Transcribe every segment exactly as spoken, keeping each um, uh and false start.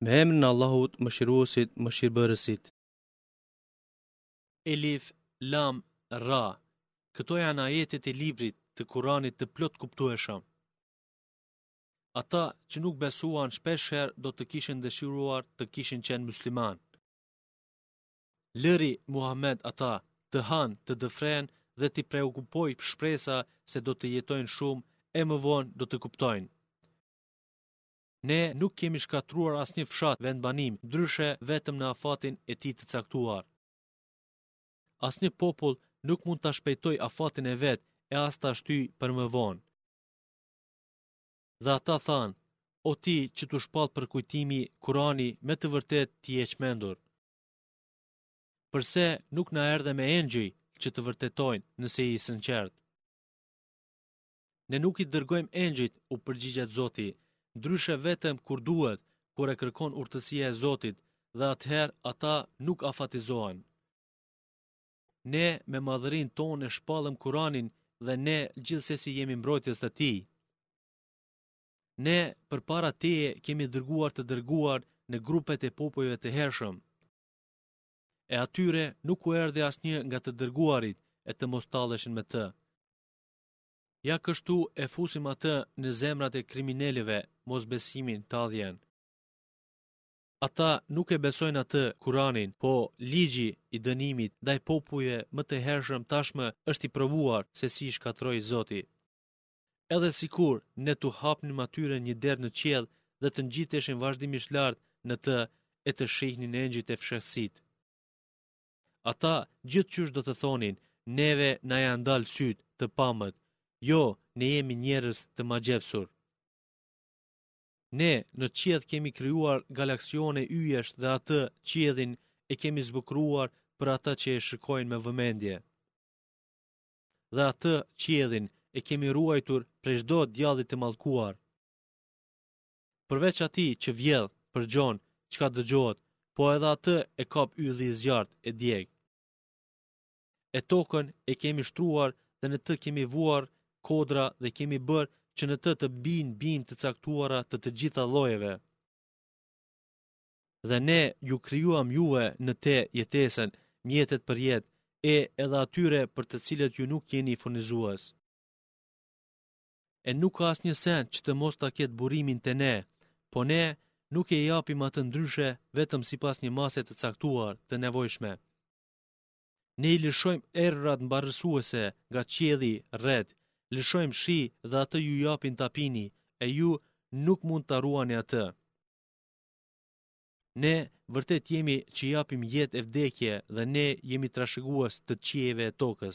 Me emrin e Allahut, mëshiruesit, mëshirbërësit. Elif, Lam, Ra. Këto janë ajetet e librit të Kuranit të plot kuptueshëm. Ata që nuk besuan shpeshherë do të kishin dëshiruar të kishin qenë musliman. Lëri Muhammed ata të hanë, të dëfren dhe t'i preokupoj shpresa se do të jetojnë shumë e më vonë do të kuptojnë. Ne nuk kemi shkatruar asnjë fshat vendbanim, ndryshe vetëm në afatin e tij të caktuar. Asnjë popull nuk mund ta shpejtoj afatin e vet e as ta shtyj për më vonë. Dhe ata thanë, o ti që t'u shpall për kujtimi Kurani, me të vërtet ti je çmendur. Përse nuk na erdhe me engjëj që të vërtetojnë nëse i sinqert? Ne nuk i dërgojmë engjëjt, u përgjigjet Zoti, ndryshe vetëm kur duhet, kur e kërkon urtësia e Zotit, dhe atëherë ata nuk afatizohen. Ne me madhërinë tonë e shpallëm Kuranin dhe ne gjithsesi jemi mbrojtës të tij. Ne përpara teje kemi dërguar të dërguar në grupet e popujve të hershëm. E atyre nuk u erdhi asnjë nga të dërguarit e të mos talleshin me të. Ja kështu e fusim atë në zemrat e kriminalëve, mosbesimin talljen. Ata nuk e besojnë atë Kuranin, po ligji i dënimit ndaj popujve më të hershëm tashmë është i provuar se si shkatroi Zoti. Edhe sikur ne t'u hapnim atyre një derë në qiell dhe të ngjiteshin vazhdimisht lart në të e të shihnin engjëjt e fshehësit. Ata gjithçysh do të thonin, neve na janë dalë sytë të pamët, jo, ne jemi njerëz të magjepsur. Ne në qiell kemi krijuar galaksione yjesh dhe atë qiellin e kemi zbukruar për ata që e shikojnë me vëmendje. Dhe atë qiellin e kemi ruajtur prej çdo djalli të mallkuar. Përveç atij që vjedh, përgjon, çka dëgjohet, po edhe atë e kap ylli i zjarrt e djeg. E tokën e kemi shtruar dhe në të kemi vuar kodra dhe kemi bërë që në të të bijnë bimë të caktuara të të gjitha llojeve. Dhe ne ju krijuam juve në te jetesën, mjetet për jetë, e edhe atyre për të cilët ju nuk jeni furnizues. E nuk ka asnjë send që të mos ta ketë burimin te ne, po ne nuk e japim atë ndryshe vetëm sipas një mase të caktuar të nevojshme. Ne i lëshojmë errat mbarrësuese nga qielli rreth, lëshojmë shi dhe atë ju japin ta pini, e ju nuk mund ta ruani atë. Ne vërtet jemi që japim jetë e vdekje dhe ne jemi trashëgues të qiejve e tokës.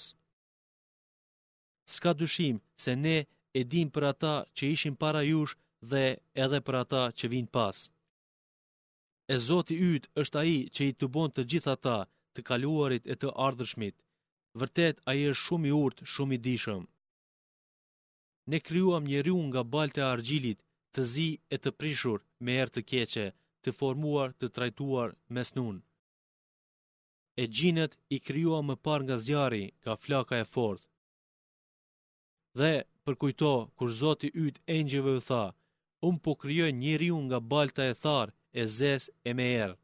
S'ka dyshim se ne e dim për ata që ishin para jush dhe edhe për ata që vinë pas. E Zoti yt është ai që i të bon të gjitha ata, të kaluarit e të ardhshmit. Vërtet ai është shumë i urtë, shumë i dijshëm. Ne krijuam njeriu nga baltë e argjilit, të zi e të prishur me erë të keqe, të formuar, të trajtuar me snun. E gjinët i krijuam më parë nga zjarri, nga flaka e fortë. Dhe përkujto kur Zoti yt engjëve u tha, unë po krijoj njeriu nga balta e tharë, e zezë e me erë.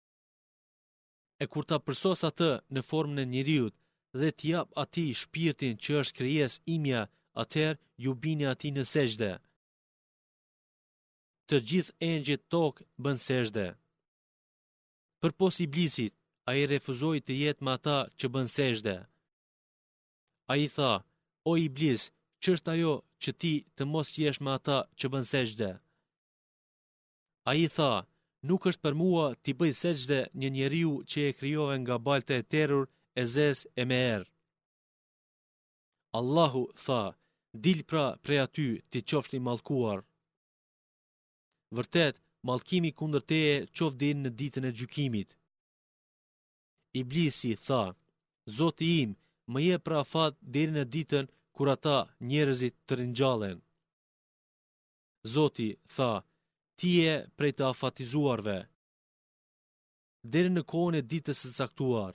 E kur ta përsos atë në formën e njeriut dhe t'jap atij shpirtin që është krijesë imja, atëherë ju bini atij në sejdë. Të gjithë engjëjt tokë bën sejdë. Përpos iblisit, ai refuzoi të jetë me ata që bën sejdë. Ai tha, o iblis, ç'është ajo që ti të mos jesh me ata që bën sejdë? Ai tha, nuk është për mua t'i bëj sejdë një njeriu që e krijove nga balta e terrur, e zezë e me erë. Allahu tha, dil pra prej aty ti qofsh i mallkuar. Vërtet, mallkimi kundër teje qof deri në ditën e gjykimit. Iblisi tha, Zoti im, më jep pra afat deri në ditën kur ata njerëzit të ringjallen. Zoti tha, ti je prej të afatizuarve, deri në kohën e ditës së caktuar.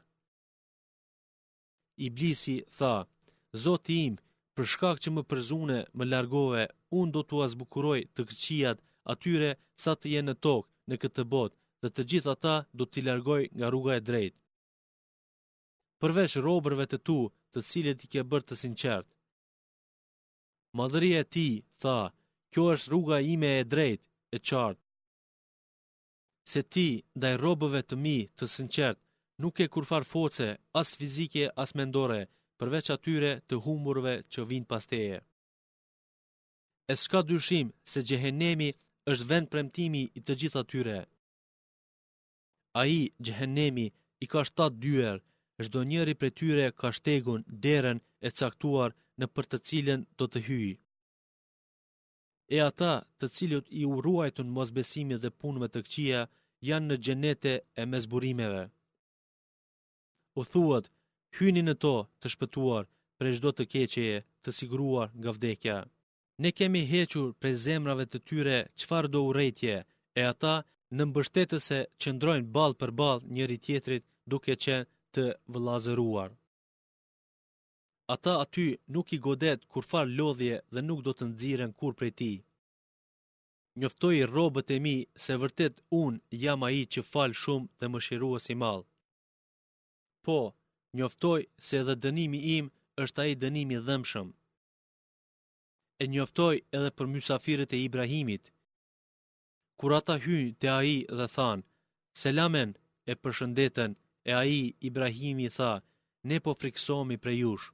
Iblisi tha, Zoti im, për shkak që më përzune, më largove, unë do t'u azbukuroj të këqijat atyre sa të jenë në tokë, në këtë botë dhe të gjithë ata do t'i largoj nga rruga e drejtë. Përveç robërve të tu, të cilët i ke bërë të sinqert. Madhëria e ti, tha, kjo është rruga ime e drejtë, e qartë. Se ti, ndaj robëve të mi të sinqert, nuk e kurfar foce, as fizike, as mendore, përveç atyre të humburve që vinë pas teje. E s'ka dyshim se Gjehenemi është vend premtimi i të gjithë atyre. Ai, Gjehenemi, i ka shtatë dyer, çdo njeri prej tyre ka shtegun, derën e caktuar në për të cilën do të hyjë. E ata, të cilët i u ruajtun mosbesimit dhe punëve të këqija, janë në xhenete e mesburimeve. U thuat, hyni në to të shpëtuar prej çdo të keqeje, të siguruar nga vdekja. Ne kemi hequr prej zemrave të tyre çfarë do urrëtie, e ata në mbështetëse qëndrojnë ballë për ballë njëri tjetrit duke qenë të vëllazëruar. Ata aty nuk i godet kurfar lodhje dhe nuk do të nxiren kur prej tij. Njoftoi robët e mi se vërtet unë jam ai që fal shumë dhe mëshirues i madh. Po, njoftoj se edhe dënimi im është ai dënimi i dhëmshëm. E njoftoj edhe për mysafirët e Ibrahimit. Kur ata hynë te ai dhe than, selamen, e përshëndeten, e ai Ibrahimi tha, ne po friksohemi prej jush.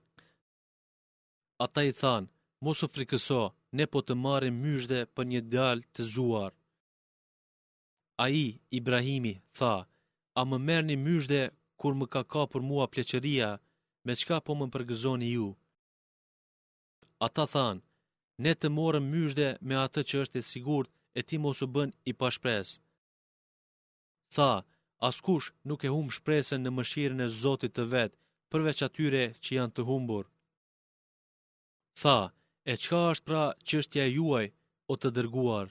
Ata i than, mos u frikëso, ne po të marrim myshde për një djalë të zgjuar. Ai Ibrahimi tha, a më merrni myshde kur më ka kapur mua pleqëria, me çka po më përgëzoni ju? Ata than, ne të morëm myshde me atë që është e sigurt e ti mos u bën i pashpres. Tha, askush nuk e humb shpresën në mëshirën e Zotit të vet, përveç atyre që janë të humbur. Tha, e çka është pra çështja juaj, o të dërguar?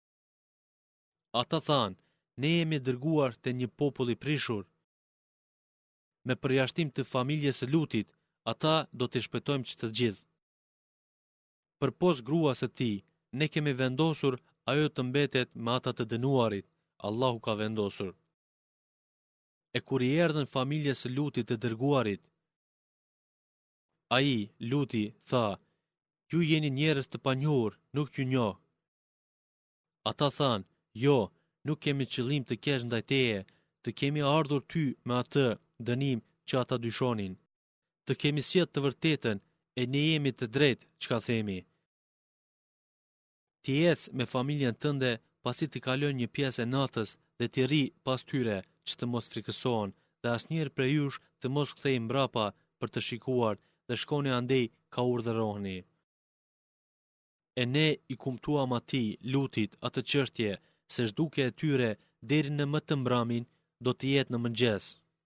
Ata than, ne jemi dërguar te një popull i prishur. Me përjashtim të familjes së Lutit, ata do t'i shpëtojmë që të gjithë. Për pos gruas së tij, ne kemi vendosur ajo të mbetet me ata të dënuarit, Allahu ka vendosur. E kur i erdhën familjes së Lutit të dërguarit, ai, Luti, tha, ju jeni njerëz të panjohur, nuk ju njoh. Ata than, jo, nuk kemi qëllim të keq ndaj teje, të kemi ardhur ty me atë dënim që ata dyshonin. Të kemi sjell të vërtetën e ne jemi të drejtë çka themi. Ti ec me familjen tënde pasi të kalon një pjesë e natës dhe ti rri pas tyre që të mos frikësohen dhe asnjëherë prej jush të mos kthej mbrapa për të shikuar dhe shkoni andej ka urdhëroheni. E ne i kumtuam atij Lutit atë çështje se zhduke e tyre deri në më të mbramin do të jetë në mëngjes.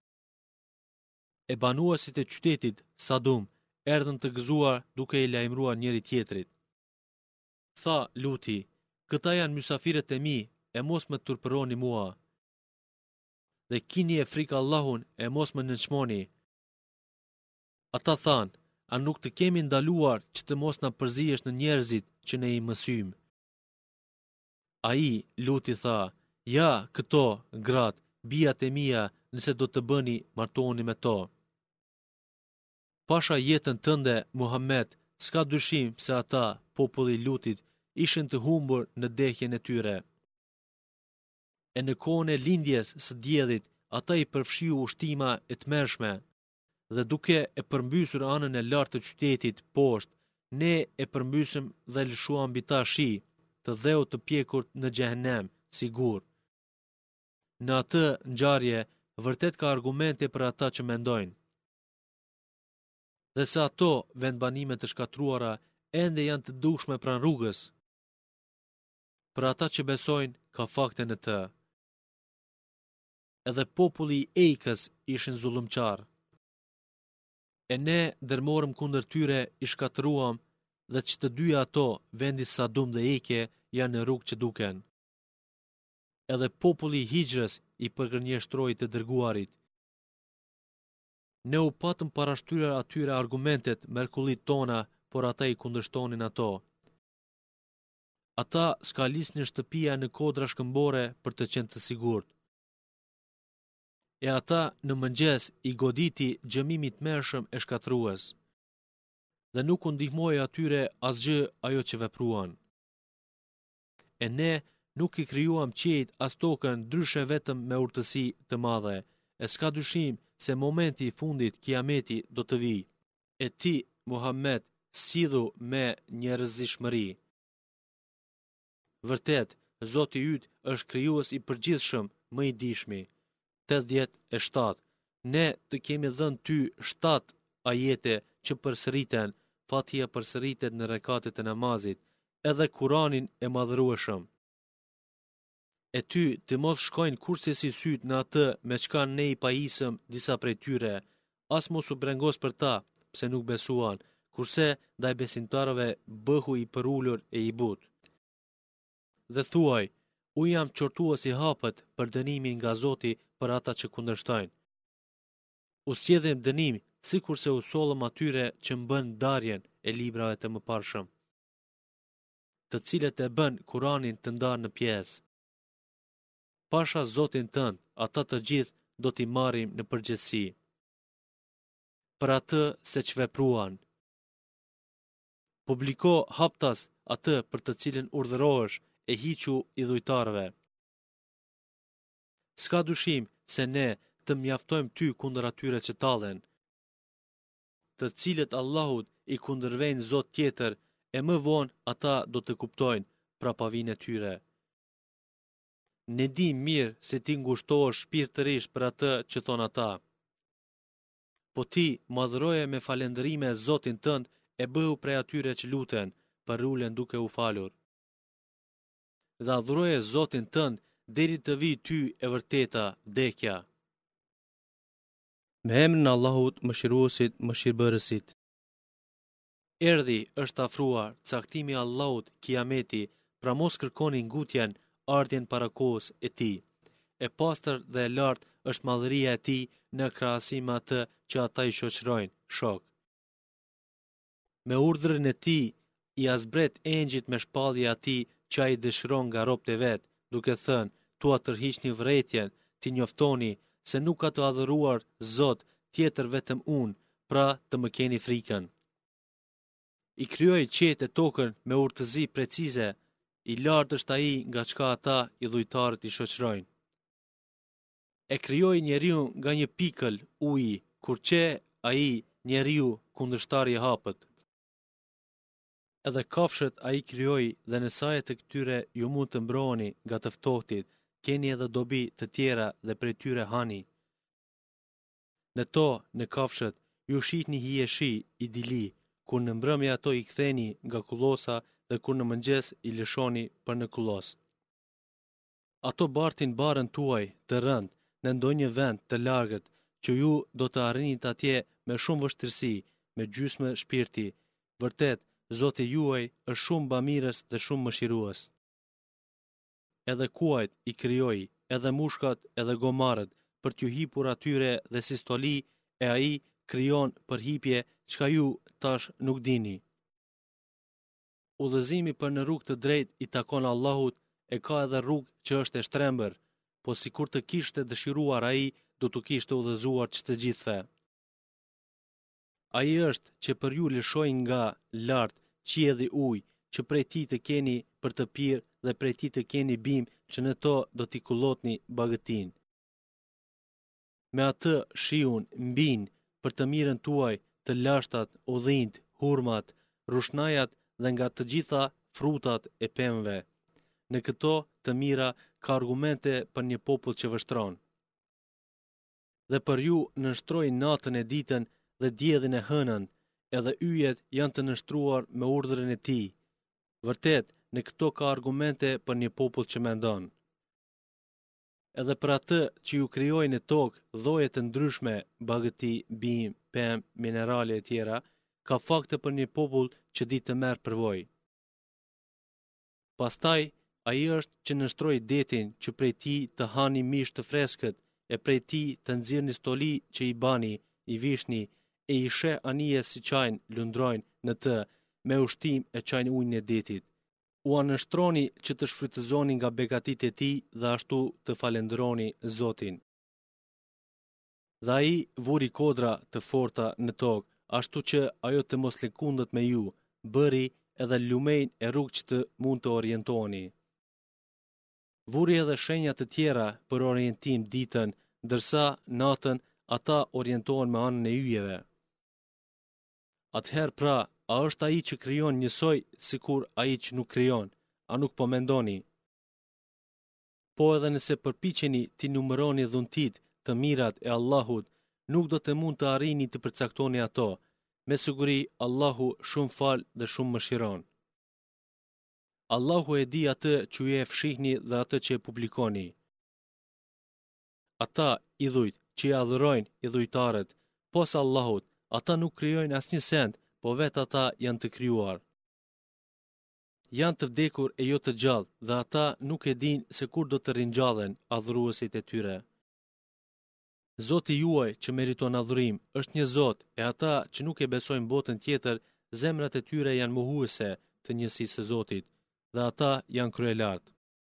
E banuesit e qytetit Sadum erdhën të gëzuar duke i lajmëruar njëri tjetrit. Tha Luti, këta janë mysafirët e mi, e mos më turpëroni mua. Dhe kini e frikë Allahun e mos më nënçmoni. Ata than, a nuk të kemi ndaluar që të mos na përzihesh në njerëzit që ne i mësym? Ai, Luti tha, ja, këto, grat, bijat e mia, nëse do të bëni, martohuni me to. Pasha jetën tënde, Muhammed, s'ka dyshim se ata, populli i Lutit, ishin të humbur në dehjen e tyre. E në kohën e lindjes së diellit, ata i përfshiu ushtima e tmerrshme, dhe duke e përmbysur anën e lartë të qytetit poshtë, ne e përmbysëm dhe lëshuam mbi ta shi, të dheu të pjekur në xhehenem, sigur. Në atë ngjarje, vërtet ka argumente për ata që mendojnë. Dhe se ato vendbanime të shkatruara ende janë të dukshme pranë rrugës. Për ata që besojnë, ka fakte në të. Edhe populli i Ejkës ishin zullumqar. E ne dërmorëm kundër tyre i shkatruam dhe që të dyja ato, vendi Sadum dhe Ejke, janë në rrugë që duken. Edhe populli i Hijrës i përgërnjeshtroi të dërguarit. Ne u patëm parashtyrar atyre argumentet mrekullit tona, por ata i kundërshtonin ato. Ata s'ka lisnin shtëpia në kodra shkëmbore për të qenë të sigurt. E ata në mëngjes i goditi gjëmimi të mërshëm e shkatrues. Dhe nuk u ndihmoi atyre asgjë ajo që vepruan. E ne nuk i krijuam qiejt as tokën ndryshe vetëm me urtësi të madhe, e s'ka dyshim se momenti i fundit kiameti do të vijë. E ti, Muhammed, sidhu me njerëzishmëri. Vërtet, Zoti yt është krijues i përgjithshëm, më i dishmi. tetëdhjetë e shtatë. Ne të kemi dhënë ty shtatë ajete që përsëriten, Fatia përsëritet në rekatet e namazit, edhe Kuranin e madhërueshëm. E ty të mos shkojnë kurse si syt në atë me çka ne i pajisëm disa prej tyre, as mos u brengos për ta, pse nuk besuan, kurse ndaj besimtarëve bëhu i përullur e i but. Dhe thuaj, u jam qortues i hapët për dënimin nga Zoti për ata që kundërshtojnë. U sjedhim dënim, sikur se u sollëm atyre që mbën darjen e librave të mëparshëm, të cilët e bën Kuranin të ndarë në pjesë. Pasha Zotin tënd, ata të gjithë do t'i marrim në përgjithësi. Për atë se që vepruan. Publiko haptas atë për të cilën urdhërohesh e hiqu i dhujtarëve. S'ka dyshim se ne të mjaftojmë ty kundër atyre që tallen, të cilët Allahut i kundërvejnë Zot tjetër, e më vonë ata do të kuptojnë prapavinë e tyre. Ne di mirë se ti ngushtohesh shpirtërisht për atë që thon ata. Po ti madhroje me falëndërime Zotin tënd e bëhu prej atyre që luten, për ulen duke u falur. Dhe adhuroje Zotin tënd deri të vi ty e vërteta vdekja. Me emrin e Allahut, Mëshiruesit, Mëshirbërësit. Erdhi është afruar caktimi i Allahut, kiameti, pra mos kërkoni ngutjen, ardhjen para kohës e tij. E pastër dhe e lartë është madhëria e tij në krahasim me atë që ata i shoqërojnë, shok. Me urdhrin e tij i azbret engjit me shpallje atij që ai dëshiron nga robët e vet, duke thënë: "Tua tërhiqni vërejtjen, ti njoftoni se nuk ka të adhuruar Zot tjetër vetëm unë, pra të më keni frikën." I krijoi qiejt e tokën me urtëzi precize, i lartë është ai nga çka ata i dhujtarët i shoqërojnë. E krijoi njeriu nga një pikël uji, kur që ai njeriu kundërshtari i hapët. Edhe kafshët ai krijoi dhe në sajet e këtyre ju mund të mbroheni nga të ftohtit, keni edhe dobi të tjera dhe prej tyre hani. Në to, në kafshët, ju shihni hijeshi i dili, kur në mbrëmje ato i ktheni nga kullosa dhe kur në mëngjes i lëshoni për në kullos. Ato bartin barën tuaj të rënd në ndonjë vend të largët, që ju do të arrinit atje me shumë vështirësi, me gjysmë shpirti. Vërtet, Zoti juaj është shumë bamirës dhe shumë mëshirues. Edhe kuajt i krijoi, edhe mushkat, edhe gomarët, për t'ju hipur atyre dhe si stoli, e ai krijon për hipje çka ju tash nuk dini. Udhëzimi për në rrugë të drejtë i takon Allahut, e ka edhe rrugë që është e shtrembër, po sikur të kishte dëshiruar ai, do të kishte udhëzuar çdo gjithëve. Ai është që për ju lëshoi nga lart qielli ujë, që prej tij të keni për të pirë dhe prej tij të keni bim që në to do t'i kullotni bagëtin. Me atë shiun mbin për të mirën tuaj të lashtat, udhinjt, hurmat, rushnajat dhe nga të gjitha frutat e pemëve. Në këto të mira ka argumente për një popull që vështron. Dhe për ju nështroi natën e ditën dhe diellin e hënën, edhe yjet janë të nështruar me urdhrin e tij. Vërtet, në këto ka argumente për një popull që mendon. Edhe për atë që ju krijoi në tokë lloje të ndryshme, bagëti, bim, pemë, minerale e tjera, ka fakte për një popull që di të merr përvojë. Pastaj, ai është që nështroi detin që prej tij të hani mish të freskët, e prej tij të nxirrni stoli që i bani, i vishni, e i sheh anije si çajin lundrojnë në të, me ushtim e çajin ujin e detit. u anështroni që të shfrytëzoni nga begatitë e tij dhe ashtu të falenderoni Zotin. Dhe ai vuri kodra të forta në tokë, ashtu që ajo të mos lëkundet me ju, bëri edhe lumejn e rrugë që të mund të orientoheni. Vuri edhe shenja të tjera për orientim ditën, ndërsa natën ata orientohen me anën e yjeve. Atëherë pra, a është ai që krijon njësoj sikur ai që nuk krijon, a nuk po mendoni? Po edhe nëse përpiqeni ti numëroni dhuntit të mirat e Allahut, nuk do të mund të arrini të përcaktoni ato. Me siguri Allahu shumë fal dhe shumë mëshiron. Allahu e di atë që ju e fshihni dhe atë që e publikoni. Ata idhujt që i adhurojnë idhujtarët, posa Allahut, ata nuk krijojnë asnjë send, po vetë ata janë të krijuar. Janë të vdekur e jo të gjallë, dhe ata nuk e dinë se kur do të ringjallën adhuruesit e tyre. Zoti juaj që meriton adhurim është një Zot, e ata që nuk e besojnë botën tjetër, zemrat e tyre janë mohuese të njësisë së Zotit, dhe ata janë kryelartë.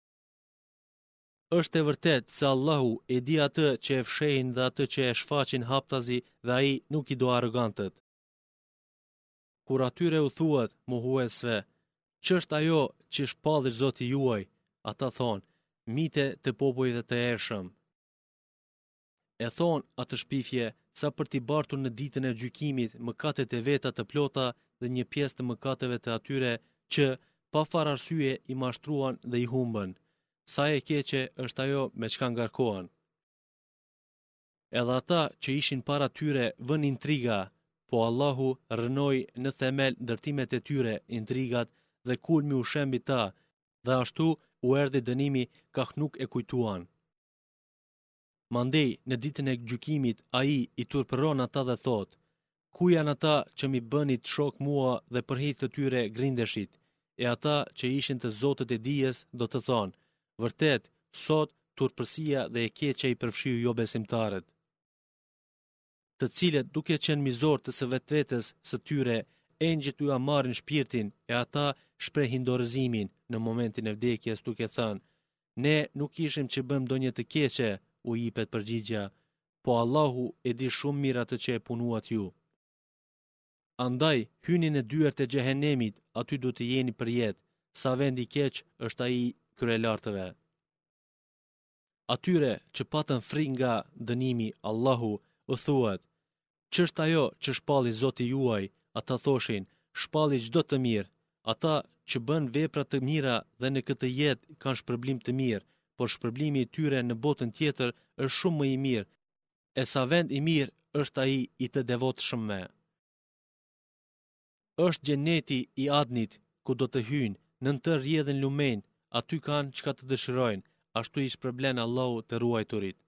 Është e vërtet se Allahu e di atë që e fshehin dhe atë që e shfaqin haptazi dhe ai nuk i do arrogantët. Kur atyre u thuat mohuesve, ç'është ajo që shpallish Zoti juaj? Ata thonë, mite të popujve të ershëm. E thonë atë shpifje sa për t'i bartur në ditën e gjykimit mëkatet e veta të plota dhe një pjesë të mëkateve të atyre që pa far arsye i mashtruan dhe i humbën. Sa e keqe është ajo me çka ngarkohen. Edhe ata që ishin para tyre vën intriga, po Allahu rënoi në themel ndërtimet e tyre intrigat dhe kulmi u shembi ta, dhe ashtu u erdhi dënimi kaq nuk e kujtuan. Mandej në ditën e gjykimit ai i turpëron ata dhe thot: Ku janë ata që mi bënit shok mua dhe për hir të tyre grindeshit? E ata që ishin të zotët e dijes do të thonë: Vërtet, sot turpërsia dhe e keqja i përfshiu jo besimtarët, të cilët duke qenë mizor të së vetvetes së tyre, engjëjt u marrin shpirtin e ata shprehin dorëzimin në momentin e vdekjes duke thënë: Ne nuk ishim që bëm ndonjë të keqe, u jepet përgjigja, po Allahu e di shumë mirë atë që e punuat ju. Andaj, hyni në dyert e xhehenemit, aty do të jeni për jetë, sa vend i keq është ai kryelartëve. Atyre që patën frikë nga dënimi, Allahu u thuat: Ç'është ajo që shpalli Zoti juaj? Ata thoshin: Shpalli çdo të mirë. Ata që bën vepra të mira dhe në këtë jetë kanë shpërblim të mirë, por shpërblimi i tyre në botën tjetër është shumë më i mirë, e sa vend i mirë është ai i të devotshëm. Është xheneti i Adnit, ku do të hyjnë, nën të rrjedhin lumen, aty kanë çka të dëshirojnë, ashtu i shpërblen Allahu të ruajturit.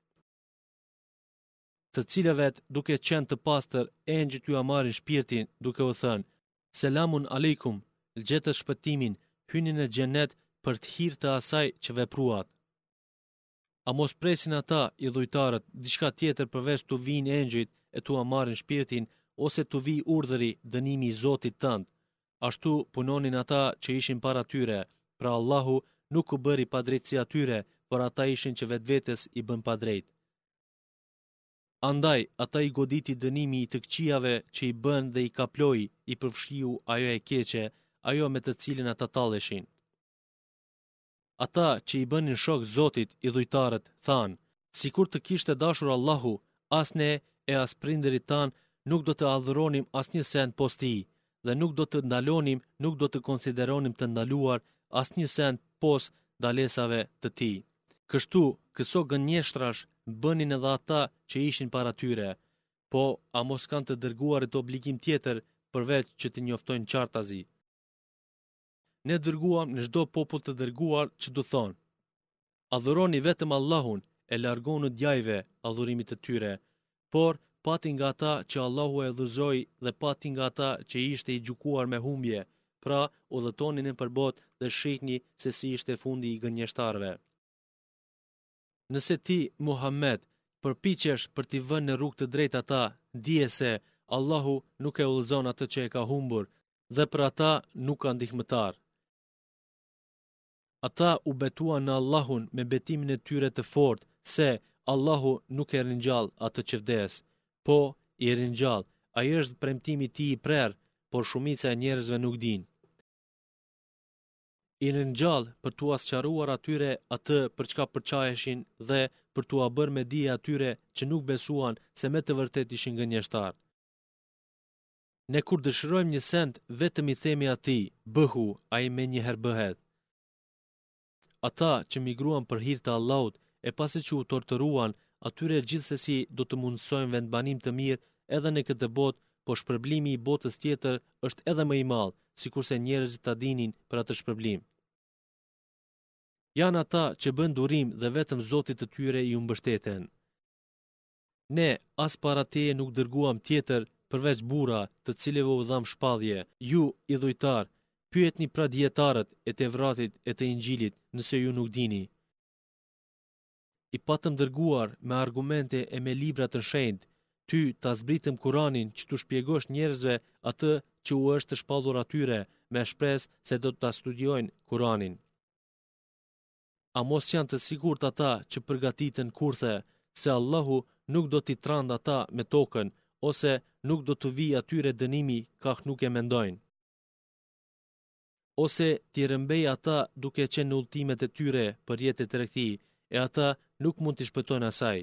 Të cilëve duke qenë të pastër, engjëjt ju marrin shpirtin duke u thënë: Selamun aleikum, gjetët shpëtimin, hyni në xhenet për të hir të asaj që vepruat. A mos presin ata, idhujtarët, diçka tjetër përveç të vinë engjëjt e tu marrin shpirtin, ose të vi urdhëri dënimi i Zotit tënd? Ashtu punonin ata që ishin para tyre, pra Allahu nuk u bëri padrejtësi atyre, por ata ishin që vetvetes i bën padrejt. Andaj, ata i goditi dënimi i të këqijave që i bën dhe i kaploi, i përfshiu ajo e keqe, ajo me të cilin ata talleshin. Ata që i bënin shok Zotit, idhujtarët, thanë: Sikur të kishte dashur Allahu, as ne e as prindërit tan nuk do të adhuronim asnjë send posti, dhe nuk do të ndalonim, nuk do të konsideronim të ndaluar asnjë send pos dalesave të tij. Kështu, këso gënjeshtrash bënin edhe ata që ishin para tyre, po a mos kanë të dërguarit obligim tjetër përveç që të njoftojnë qartazi. Ne dërguam në çdo popull të dërguar që do thonë: Adhuroni vetëm Allahun, e largonu djajve adhurimit të tyre, por pati nga ata që Allahu e dhuzoi dhe pati nga ata që ishte i gjykuar me humbje, pra udhëtonin në përbot dhe shihni se si ishte fundi i gënjeshtarëve. Nëse ti, Muhammed, përpiqesh për t'i vënë në rrugë të drejtë ata, dije se Allahu nuk e udhëzon atë që e ka humbur, dhe për ata nuk ka ndihmëtar. Ata u betuan në Allahun me betimin e tyre të fortë se Allahu nuk e ringjall atë që vdes, po i ringjall, ai është premtimi i tij i prerë, por shumica e njerëzve nuk din. I ringjall për t'u asqaruar atyre atë për çka përçaheshin dhe për t'u bërë me dije atyre që nuk besuan se me të vërtet ishin gënjeshtar. Ne kur dëshirojmë një send, vetëm i themi atij, bëhu, ai me njëherë bëhet. Ata që migruan për hir të Allahut, e pasi që u torturuan, atyre gjithsesi do të mundsojnë vendbanim të mirë edhe në këtë botë, po shpërblimi i botës tjetër është edhe më i madh, sikurse njerëzit ta dinin për atë shpërblim. Janë ata që bën durim dhe vetëm Zotit të tyre i mbështeten. Ne as para teje nuk dërguam tjetër përveç burra, të cilëve u dham shpallje. Ju, idhujtar, pyetni pra dietarët e Tevratit e të Injilit, nëse ju nuk dini. I patëm dërguar me argumente e me libra të shenjtë, ty ta zbritëm Kuranin që t'u shpjegosh njerëzve atë që u është shpallur atyre, me shpresë se do ta studiojnë Kuranin. A mos janë të sigurt ata që përgatiten kurthe, se Allahu nuk do t'i trand ata me tokën, ose nuk do të vijë atyre dënimi kaq nuk e mendojnë. Ose t'i rëmbej ata duke qenë në udhëtimet e tyre për jetë e tregti, e ata nuk mund t'i shpëtojnë asaj.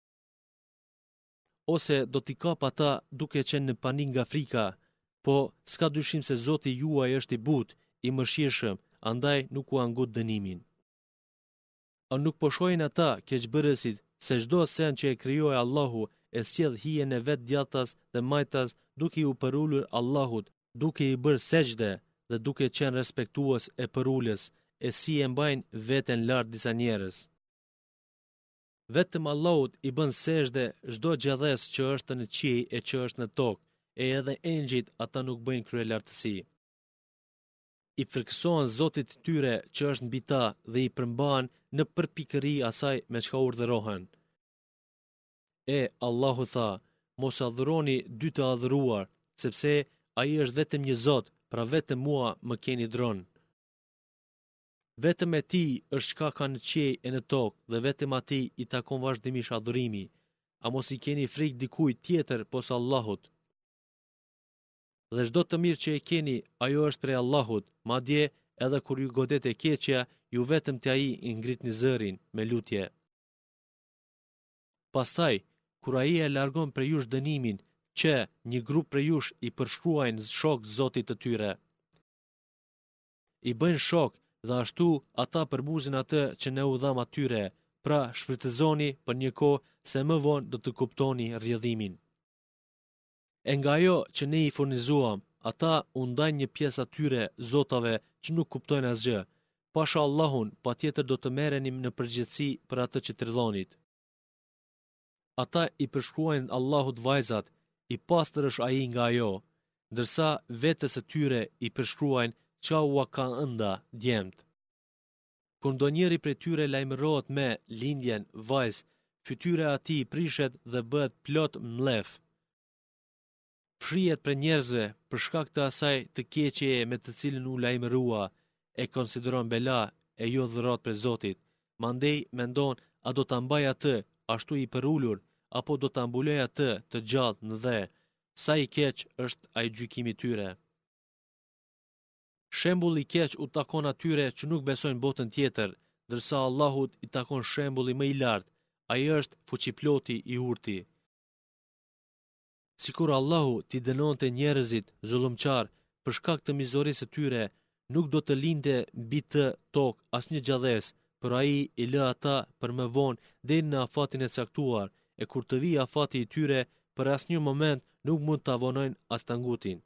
Ose do t'i kap ata duke qenë në panik nga frika, po s'ka dyshim se Zoti juaj është i butë, i mëshirshëm, andaj nuk u angut dënimin. A nuk po shohin ata keqbërësit se çdo sen që e krijoi Allahu e sjell hijen e vet djathtas dhe majtas duke u përulur Allahut, duke i bërë sejdë dhe duke qenë respektues e përulës, e si e mbajnë veten lart disa njerëz. Vetëm Allahut i bën sejdë çdo gjallës që është në qiell e që është në tokë, e edhe engjëjt ata nuk bëjnë kryelartësi. I frikësohen Zotit të tyre që është mbi ta dhe i përmbahen në përpikëri asaj me çka urdhërohen. E Allahu tha, mos adhuroni dy të adhuruar, sepse ai është vetëm një Zot, pra vetëm mua më keni dron. Vetëm e tij është çka ka në qiell e në tokë dhe vetëm atij i takon vazhdimisht adhurimi. A mos i keni frikë dikujt tjetër posa Allahut? Dhe çdo të mirë që e keni, ajo është prej Allahut, madje edhe kur ju godet e keqja, ju vetëm te ai i ngritni zërin me lutje. Pastaj, kur ai e largon prej jush dënimin, që një grup prej jush i përshkruajnë shok Zotit të tyre. I bëjnë shok dhe ashtu ata përbuzin atë që ne u dham atyre, pra shfrytëzoni për një kohë se më vonë do të kuptoni rrjedhimin. E nga ajo që ne i furnizuam, ata u ndajnë një pjesë atyre zotave që nuk kuptojnë asgjë. Pasha Allahun, patjetër do të merrenim në përgjegjësi për atë që tridhonit. Ata i përshkruajnë Allahut vajzat, i pastër është ai nga ajo, ndërsa vetes së tyre i përshkruajnë qa ua ka ënda djemt. Kur ndonjëri prej tyre lajmërohet me lindjen vajz, fytyra e atij prishet dhe bëhet plot mllef. Fshihet për njerëzve për shkak të asaj të keqeje me të cilën u lajmërua, e konsideron bela e jo dhurat për Zotit. Mandej mendon a do ta mbaj atë ashtu i përulur, apo do ta mbuloj atë të gjallë në dhe, sa i keq është ai gjykimi i tyre. Shembulli i keq u takon atyre që nuk besojnë botën tjetër, ndërsa Allahut i takon shembulli më i lartë, ai është fuqiploti i urti. Sikur Allahu t'i dënonte njerëzit zullumqar për shkak të mizorisë së tyre, nuk do të linde mbi të tokë asnjë gjallës, por ai i lë ata për më vonë deri në afatin e caktuar, e kur të vijë afati i tyre, për asnjë moment nuk mund ta vonojnë as ta ngutin.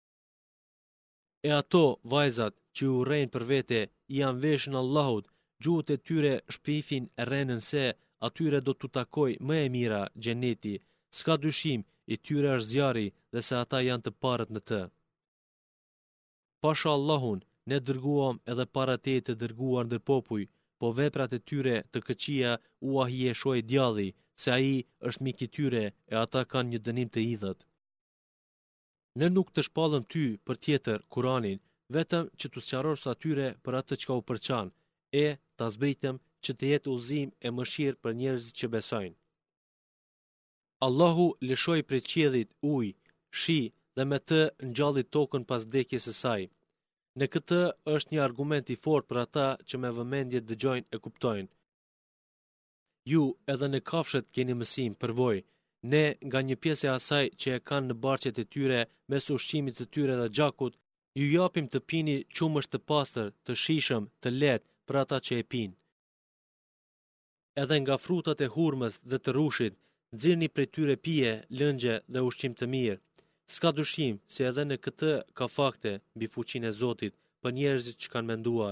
E ato vajzat që u urrejnë për vete, janë veshën Allahut, gjuhët e tyre shpifin e rrenën se atyre do t'u takoj më e mira xheneti, s'ka dyshim i tyre është zjarri dhe se ata janë të parët në të. Pasha Allahun, ne dërguam edhe para teje të dërguar ndër popuj, po veprat e tyre të këqija u ahijeshoi djalli, se ai është mik i tyre e ata kanë një dënim të idhët. Ne nuk të shpallëm ty për tjetër Kuranin, vetëm që t'u sqarosh atyre për atë çka u përçan, e ta zbritëm që të jetë udhëzim e mëshirë për njerëzit që besojnë. Allahu lëshoi prej qiellit ujë, shi dhe me të ngjalli tokën pas vdekjes së saj. Në këtë është një argument i fortë për ata që me vëmendje dëgjojnë e kuptojnë. Ju edhe në kafshët keni mësim, përvoj, ne nga një pjesë e asaj që e kanë në barqet e tyre mes ushqimit të tyre dhe gjakut, ju japim të pini qumësht të pastër, të shishëm, të lehtë për ata që e pinë. Edhe nga frutat e hurmës dhe të rushit, nxirni prej tyre pije, lëngje dhe ushqim të mirë. S'ka dyshim se edhe në këtë ka fakte mbi fuqinë e Zotit për njerëzit që kanë menduar.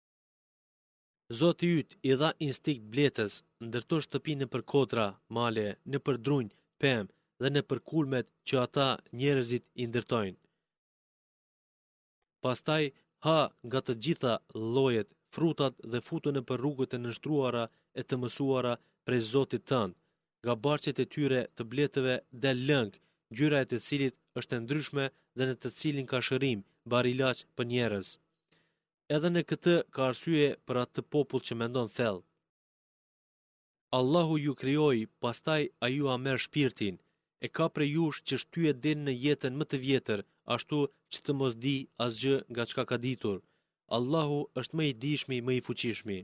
Zoti yt i dha instinkt bletës, ndërto shtëpi në për kodra, male, në për drunj, pemë dhe në për kulmet që ata njerëzit i ndërtojnë. Pastaj ha nga të gjitha llojet, frutat dhe futu në për rrugët e nështruara e të mësuara prej Zotit tënd. Nga barqet e tyre të bletëve del lëng, ngjyra e të cilit është e ndryshme dhe në të cilin ka shërim, barilaç për njerëz. Edhe në këtë ka arsye për atë popull që mendon thellë. Allahu ju krijoi, pastaj ai ju a merr shpirtin, e ka prej jush që shtyhet deri në jetën më të vjetër, ashtu që të mos di asgjë nga çka ka ditur. Allahu është më i dijshmi, më i fuqishmi.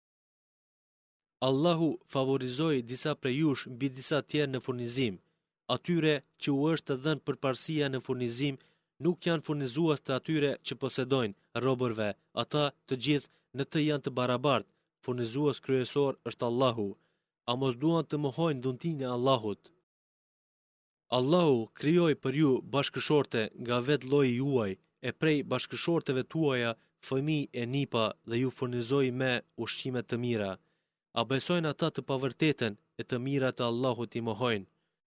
Allahu favorizoi disa prej jush mbi disa tjerë në furnizim. Atyre që u është dhënë përparësia në furnizim nuk janë furnizues të atyre që posedojnë robërve, ata të gjithë në të janë të barabartë, furnizues kryesor është Allahu, a mos duan të mohojnë dhuntinë e Allahut. Allahu krijoi për ju bashkëshorte nga vetë lloji juaj, e prej bashkëshorteve tuaja fëmijë e nipa dhe ju furnizoi me ushqime të mira. A besojnë ata të pavërtetën e të mirat e Allahut i mohojnë?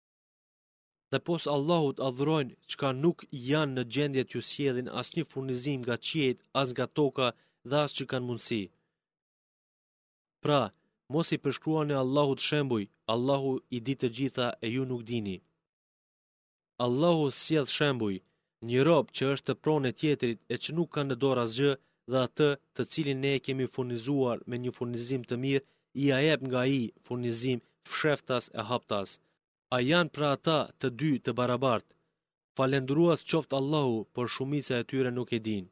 Dhe pos Allahut adhurojnë çka nuk janë në gjendje t'ju sjellin asnjë furnizim nga qiejt, as nga toka dhe as që kanë mundësi. Pra, mos i përshkruani Allahut shembuj, Allahu i di të gjitha e ju nuk dini. Allahu sjell shembuj, një rob që është të pronë e tjetrit e që nuk ka në dorë asgjë dhe atë të cilin ne e kemi furnizuar me një furnizim të mirë, i a jep nga ai furnizim fsheftas e haptas. A janë pra ata të dy të barabartë? Falendërues qoftë Allahu, por shumica e tyre nuk e dinë.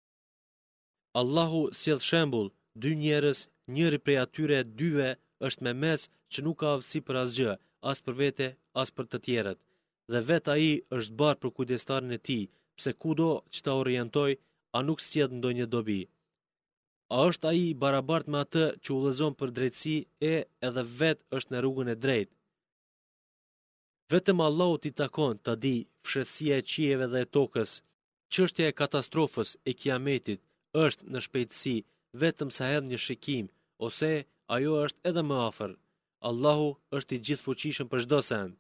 Allahu sjell shembull, dy njerëz, njëri prej atyre dyve është me mes që nuk ka aftësi për asgjë, as për vete, as për të tjerët, dhe vetë ai është barë për kujdestarin e tij, pse kudo që ta orientoj, a nuk sjell ndonjë dobi. A është ai i barabartë me atë që udhëzon për drejtësi e edhe vetë është në rrugën e drejtë? Vetëm Allahut i takon ta di fshehësia e qiejve dhe e tokës. Çështja e katastrofës e kiametit është në shpejtësi, vetëm sa hedh një shikim, ose ajo është edhe më afër. Allahu është i gjithfuqishëm për çdo send.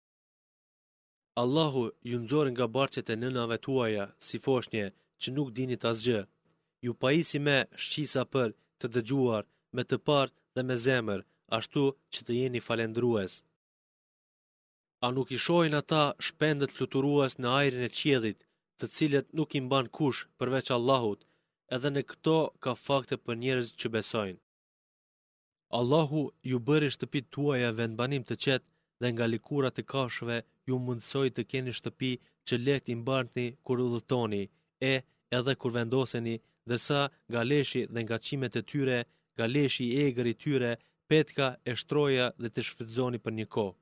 Allahu ju nxorë nga barqet e nënave tuaja, si foshnje, që nuk dinit asgjë. Ju pajisi me shqisa për të dëgjuar, me të parë dhe me zemër, ashtu që të jeni falendërues. A nuk i shohin ata shpendet fluturues në ajrin e qiellit, të cilët nuk i mban kush përveç Allahut, edhe në këto ka fakte për njerëz që besojnë. Allahu ju bëri shtëpitë tuaja vendbanim të qetë dhe nga likurat e kafshëve ju mundsoi të keni shtëpi që lehtë i mbartni kur udhëtoni, e edhe kur vendoseni, ndërsa nga leshi dhe nga qimet e tyre, nga leshi i egër i tyre, petka e shtroja dhe të shfrytëzoni për një kohë.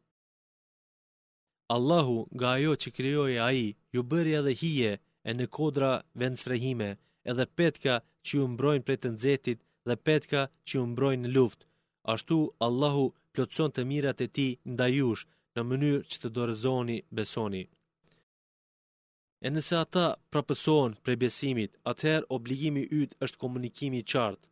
Allahu nga ajo që krijoi ai ju bëri edhe hije e në kodra vendstrehime, edhe petka që ju mbrojnë prej të nxehtit dhe petka që ju mbrojnë në luftë. Ashtu Allahu plotson të mirat e tij ndaj jush në mënyrë që të dorëzoni, besoni. E nëse ata prapësohen prej besimit, atëherë obligimi yt është komunikimi i qartë.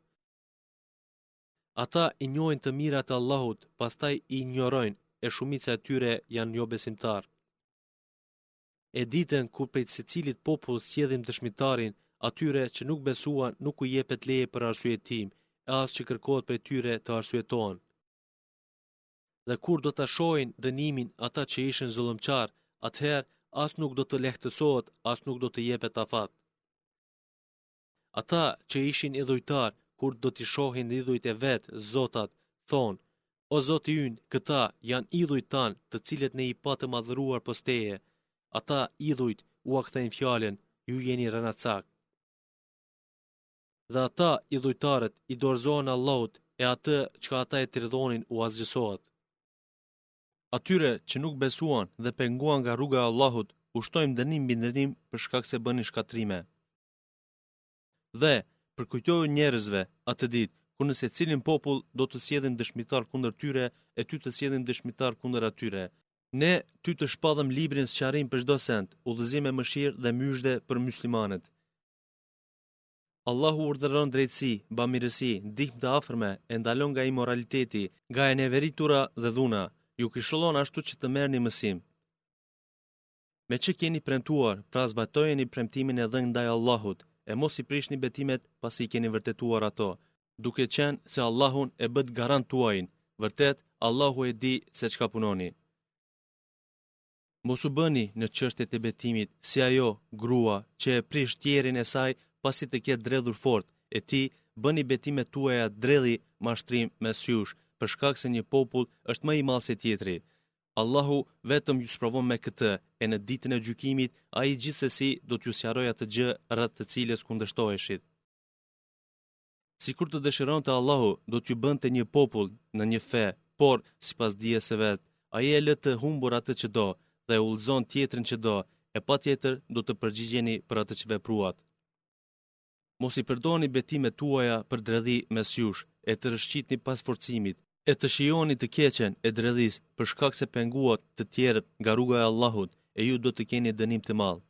Ata i njohin të mirat e Allahut, pastaj i injorojnë, e shumica e tyre janë jo besimtar. E ditën kur prej secilit popull sjellim dëshmitarin, atyre që nuk besuan nuk u jepet leje për arsye tim, e as që kërkohet prej tyre të arsyetohen. Dhe kur do ta shohin dënimin ata që ishin zullëmqar, atëherë as nuk do të lehtësohet, as nuk do të jepet afat. Ata që ishin idhujtar, kur do t'i shohin idhujt e vet, zotat, thonë: O Zoti ynë, këta janë idhujt tanë, të cilët ne i patëm adhuruar posteje. Ata idhujt u a kthejnë fjalën: ju jeni rënacak. Dhe ata idhujtarët i dorëzohen Allahut, e atë çka ata e tridhonin u azgjësohet. Atyre që nuk besuan dhe penguan nga rruga e Allahut, ushtojmë dënim mbi dënim për shkak se bënin shkatrime. Dhe përkujtoju njerëzve atë ditë, kur nëse cilin popull do të sjellim dëshmitar kundër tyre, e ty të sjellim dëshmitar kundër atyre. Ne ty të shpallëm librin sqarim për çdo send, udhëzim me mëshirë dhe myshdhe për muslimanët. Allahu urdhëron drejtësi, bamirësi, ndihmë të afërme, e ndalon nga imoraliteti, nga e neveritura dhe dhuna. Ju këshillon ashtu që të merrni mësim. Me që keni premtuar, pra zbatojeni premtimin e dhënë ndaj Allahut, e mos i prishni betimet pasi i keni vërtetuar ato, duke qenë se Allahun e bët garant tuajin. Vërtet, Allahu e di se çka punoni. Mos u bëni në çështjet e betimit si ajo grua që e prish tjerin e saj pasi të ketë dredhur fort, e ti bëni betimet tuaja dredhi mashtrim mes jush, për shkak se një popull është më i madh se tjetri. Allahu vetëm ju sprovon me këtë, e në ditën e gjykimit ai gjithsesi do t'ju sqarojë atë gjë rreth të cilës kundërshtoheshit. Sikur të dëshironte Allahu, do t'ju bënte një popull në një fe, por sipas dijes së vet, ai e lë të humbur atë që do dhe e udhëzon tjetrin që do, e patjetër do të përgjigjeni për atë që vepruat. Mos i përdorni betimet tuaja për dredhi mes jush, e të rëshqitni pas forcimit, e të shijoni të keqen e dredhis për shkak se penguat të tjerët nga rruga e Allahut, e ju do të keni dënim të madh.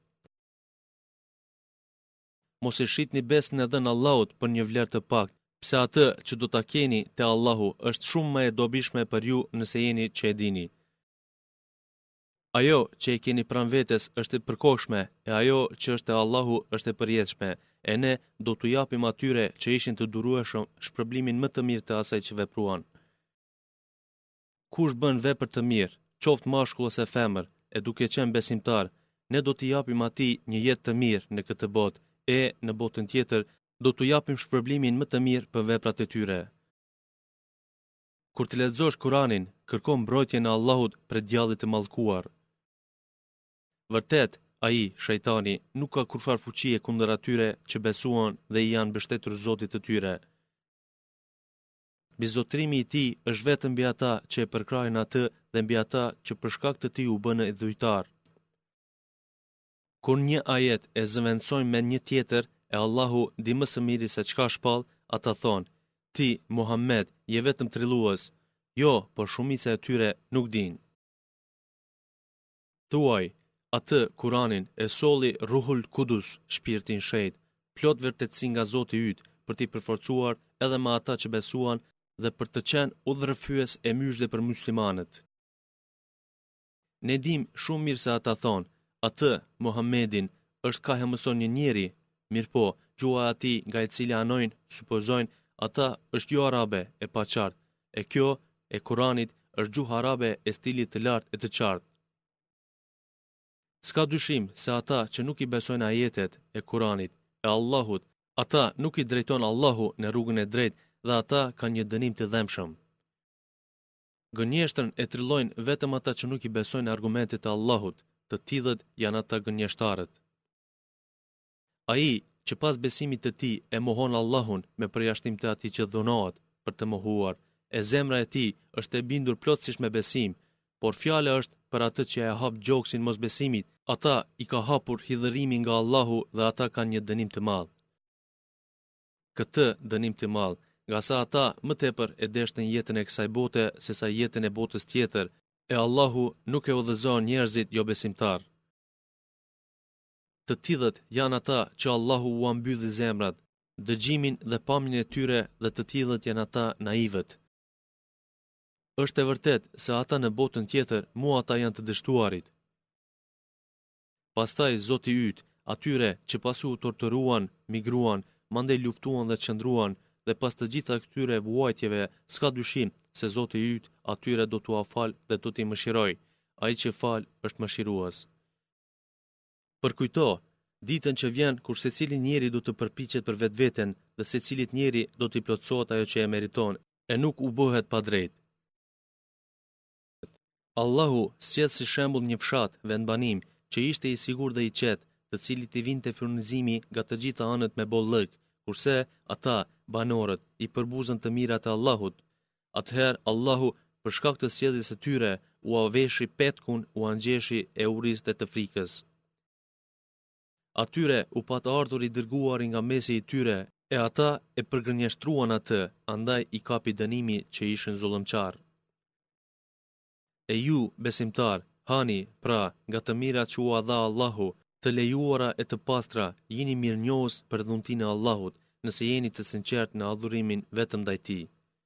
Mos e shitni besën e dhënë Allahut për një vlerë të paktë, pse atë që do ta keni te Allahu është shumë më e dobishme për ju nëse jeni që e dini. Ajo që e keni pranë vetes është e përkohshme, e ajo që është te Allahu është e përjetshme, e ne do t'u japim atyre që ishin të durueshëm shpërblimin më të mirë të asaj që vepruan. Kush bën vepër të mirë, qoftë mashkull ose femër, e duke qenë besimtar, ne do t'i japim atij një jetë të mirë në këtë botë, e në botën tjetër do t'u japim shpërblimin më të mirë për veprat e tyre. Kur të lexosh Kur'anin, kërko mbrojtjen e Allahut prej djallit të mallkuar. Vërtet, ai, shejtani, nuk ka kurfar fuqie kundër atyre që besuan dhe i janë mbështetur Zotit të tyre. Bizotrimi i tij është vetëm mbi ata që e përkrahin atë dhe mbi ata që për shkak të tij u bën idhujtar. Kur një ajet e zëvendësojnë me një tjetër, e Allahu di më së miri se çka shpall, ata thonë: Ti, Muhammed, je vetëm trillues. Jo, por shumica e tyre nuk dinë. Thuaj, atë Kur'anin e solli Ruhul Kudus, shpirtin shejt, plot vërtetësi nga Zoti yt, për t'i përforcuar edhe me ata që besuan dhe për të qenë udhërrëfyes e myshdhe për muslimanët. Ne dim shumë mirë se ata thonë: atë, Muhammedin, është ka mëson një njeri, mirë po, gjua ati nga e cili anojnë, supozojnë, ata është jo arabe e pa qartë, e kjo e Kuranit është gjuhë arabe e stilit të lartë e të qartë. S'ka dyshim se ata që nuk i besojnë ajetet e Kuranit, e Allahut, ata nuk i drejton Allahu në rrugën e drejtë dhe ata kanë një dënim të dhëmshëm. Gënjeshtërn e tryllojnë vetëm ata që nuk i besojnë argumentet e Allahut, të tillët janë ata gënjeshtarët. Ai që pas besimit të tij e mohon Allahun me përjashtim të atij që dhunohet për të mohuar, e zemra e tij është e bindur plotësisht me besim, por fjala është për atë që e hap gjoksin mosbesimit, ata i ka hapur hidhërimi nga Allahu dhe ata kanë një dënim të madh. Këtë dënim të madh, nga sa ata më tepër e deshtën jetën e kësaj bote se sa jetën e botës tjetër, e Allahu nuk e udhëzon njerëzit jo besimtar. Të tillët janë ata që Allahu u ambylli zemrat, dëgjimin dhe pamjen e tyre, dhe të tillët janë ata naivët. Është e vërtet se ata në botën tjetër mua ata janë të dështuarit. Pastaj Zoti yt, atyre që pasu u torturuan, migruan, mandej luftuan dhe çndruan, dhe pas të gjitha këtyre vuajtjeve, s'ka dyshim se Zoti yt atyre do t'u afal dhe do t'i mëshiroj. Ai që fal është mëshirues. Përkujto, Ditën që vjen kur secili njeri do të përpiqet për vetveten dhe secilit njeri do t'i plotësohet ajo që e meriton, e nuk u bëhet pa drejt. Allahu sjell si shembull një fshat vendbanim që ishte i sigurt dhe i qetë, të cilit i vinte furnizimi nga të gjitha anët me bollëk, kurse ata, banorët, i përbuzën të mirat e Allahut. Atëherë Allahu, për shkak të sjelljes së tyre, u aveshi petkun, u angjeshi e uris dhe të frikës. Atyre u pat ardhur i dërguar nga mesi i tyre, e ata e përgënjeshtruan atë, andaj i kapi dënimi që ishin zullëmqar. E ju, besimtar, hani, pra, nga të mirat që u dha Allahu, të lejuara e të pastra, jini mirënjohës për dhuntinë e Allahut, nëse jeni të sinqert në adhurimin vetëm ndaj tij.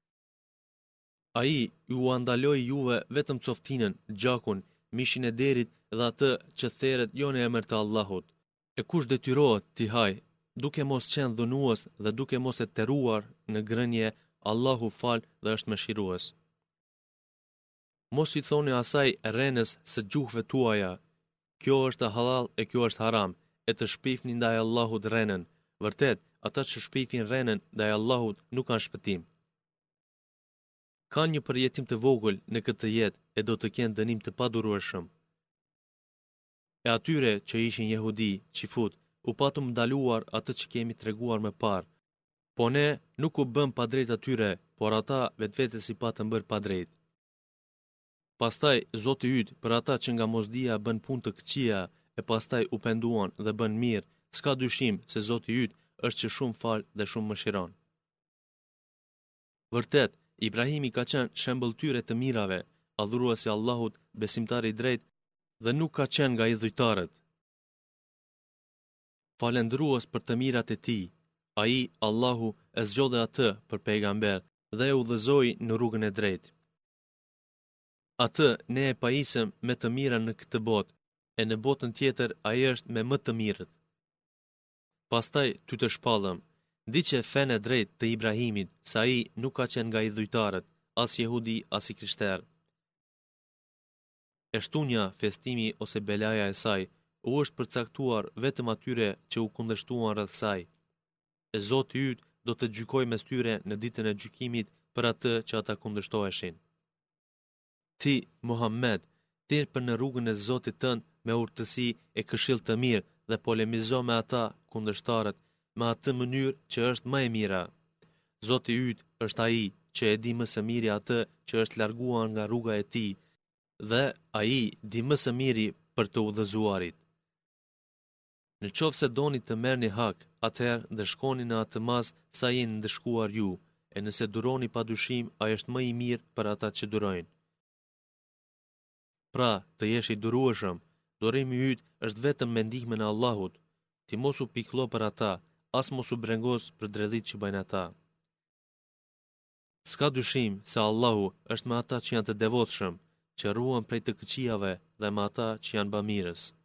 Ai ju andaloi juve vetëm coftinën, gjakun, mishin e derit dhe atë që theret jo në emër të Allahut. E kush detyrohet t'i haj, duke mos qenë dhunues dhe duke mos e terruar në grënje, Allahu fal dhe është mëshirues. Mos i thoni asaj rrenës së gjuhëve tuaja, kjo është halal e kjo është haram, e të shpifni ndaj Allahut rrenën. Vërtet, ata që shpifin rrenën ndaj Allahut nuk kanë shpëtim. Kanë një përjetim të vogël në këtë jetë e do të kenë dënim të padurueshëm. E atyre që ishin jehudi, qifut, u patëm ndaluar atë që kemi treguar më parë. Po ne nuk u bëm pa drejt atyre, por ata vetvete si patëm bërë pa drejt. Pastaj Zoti yt për ata që nga mosdia bën punë të këqija e pastaj u penduan dhe bën mirë, s'ka dyshim se Zoti yt është që shumë fal dhe shumë mëshiron. Vërtet, Ibrahimi ka qenë shembëlltyre të mirave, adhuruesi Allahut, besimtar i drejt dhe nuk ka qenë nga idhujtarët. Falendrues për të mirat e tij, ai, Allahu, e zgjodhe atë për pejgamber dhe e udhëzoi në rrugën e drejtë. Atë ne e pajisëm me të mira në këtë botë, e në botën tjetër ai është me më të mirët. Pastaj ty të shpallëm, diqe fenë e drejt të Ibrahimit, sa ai nuk ka qenë nga idhujtarët, as jehudi, as i krishter. E shtunja, festimi ose belaja e saj, u është përcaktuar vetëm atyre që u kundërshtuan rreth saj. E Zoti yt do të gjykojë mes tyre në ditën e gjykimit për atë që ata kundërshtoheshin. Ti, Muhammed, tir për në rrugën e Zotit tënd me urtësi e këshill të mirë dhe polemizo me ata kundërshtarët me atë mënyrë që është më e mira. Zoti yt është ai që e di më së miri atë që është larguar nga rruga e tij dhe ai di më së miri për të udhëzuarit. Në qoftë se doni të merrni hak, atëherë ndëshkoni në atë mas sa jeni ndëshkuar ju, e nëse duroni pa dyshim, ai është më i mirë për ata që durojnë. Pra, të jesh i durueshëm, durimi yt është vetëm me ndihmën e Allahut. Ti mos u pikëllo për ata, as mos u brengos për dredhit që bëjnë ata. S'ka dyshim se Allahu është me ata që janë të devotshëm, që ruan prej të këqijave dhe me ata që janë bamirës.